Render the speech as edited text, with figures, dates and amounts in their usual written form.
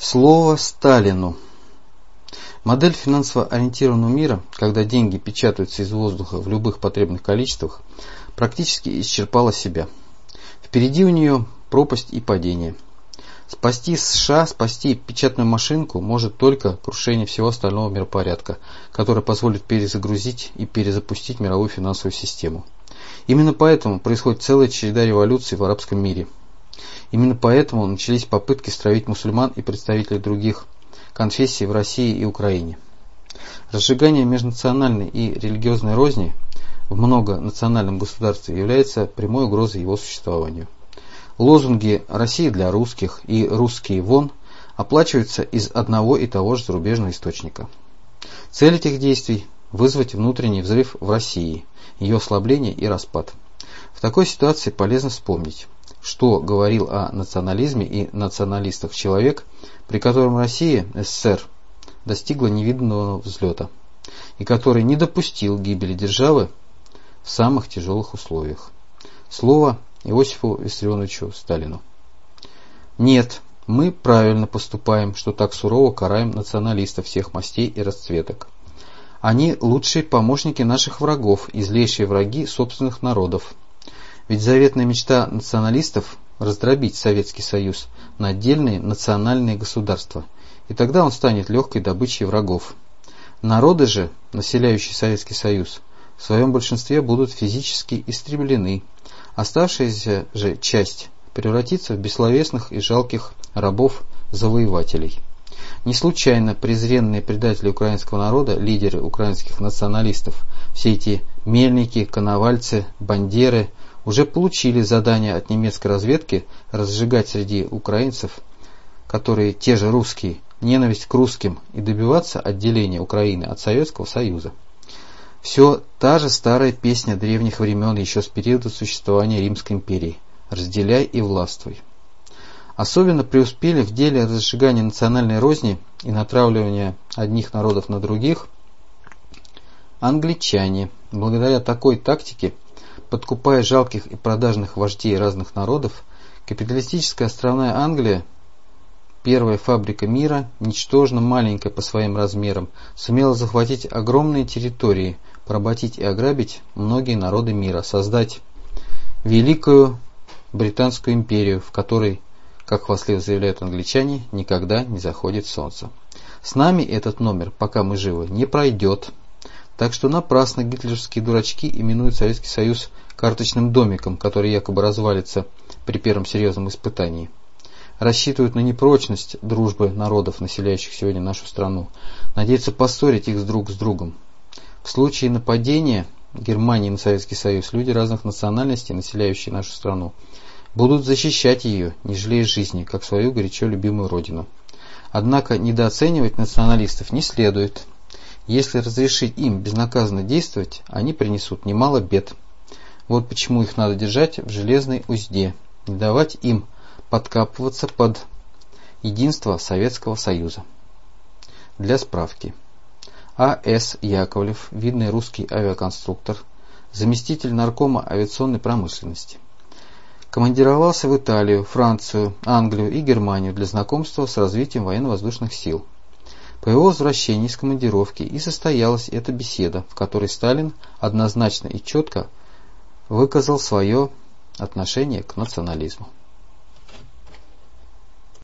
Слово Сталину. Модель финансово ориентированного мира, когда деньги печатаются из воздуха в любых потребных количествах, практически исчерпала себя. Впереди у нее пропасть и падение. Спасти США, спасти печатную машинку может только крушение всего остального миропорядка, которое позволит перезагрузить и перезапустить мировую финансовую систему. Именно поэтому происходит целая череда революций в арабском мире. Именно поэтому начались попытки стравить мусульман и представителей других конфессий в России и Украине. Разжигание межнациональной и религиозной розни в многонациональном государстве является прямой угрозой его существованию. Лозунги «Россия для русских» и «Русские вон» оплачиваются из одного и того же зарубежного источника. Цель этих действий – вызвать внутренний взрыв в России, ее ослабление и распад. В такой ситуации полезно вспомнить, что говорил о национализме и националистах человек, при котором Россия, СССР, достигла невиданного взлета, и который не допустил гибели державы в самых тяжелых условиях. Слово Иосифу Виссарионовичу Сталину. Нет, мы правильно поступаем, что так сурово караем националистов всех мастей и расцветок. Они лучшие помощники наших врагов и злейшие враги собственных народов. Ведь заветная мечта националистов – раздробить Советский Союз на отдельные национальные государства, и тогда он станет легкой добычей врагов. Народы же, населяющие Советский Союз, в своем большинстве будут физически истреблены, оставшаяся же часть превратится в бессловесных и жалких рабов-завоевателей. Не случайно презренные предатели украинского народа, лидеры украинских националистов, все эти мельники, коновальцы, бандеры – уже получили задание от немецкой разведки разжигать среди украинцев, которые те же русские, ненависть к русским и добиваться отделения Украины от Советского Союза. Все та же старая песня древних времен еще с периода существования Римской империи «Разделяй и властвуй». Особенно преуспели в деле разжигания национальной розни и натравливания одних народов на других англичане. Благодаря такой тактике, подкупая жалких и продажных вождей разных народов, капиталистическая островная Англия, первая фабрика мира, ничтожно маленькая по своим размерам, сумела захватить огромные территории, поработить и ограбить многие народы мира, создать великую Британскую империю, в которой, как хвастливо заявляют англичане, никогда не заходит солнце. С нами этот номер, пока мы живы, не пройдет. Так что напрасно гитлеровские дурачки именуют Советский Союз карточным домиком, который якобы развалится при первом серьезном испытании. Рассчитывают на непрочность дружбы народов, населяющих сегодня нашу страну, надеются поссорить их друг с другом. В случае нападения Германии на Советский Союз люди разных национальностей, населяющие нашу страну, будут защищать ее, не жалея жизни, как свою горячо любимую родину. Однако недооценивать националистов не следует. Если разрешить им безнаказанно действовать, они принесут немало бед. Вот почему их надо держать в железной узде, не давать им подкапываться под единство Советского Союза. Для справки. А.С. Яковлев, видный русский авиаконструктор, заместитель наркома авиационной промышленности. Командировался в Италию, Францию, Англию и Германию для знакомства с развитием военно-воздушных сил. По его возвращении из командировки и состоялась эта беседа, в которой Сталин однозначно и четко выказал свое отношение к национализму.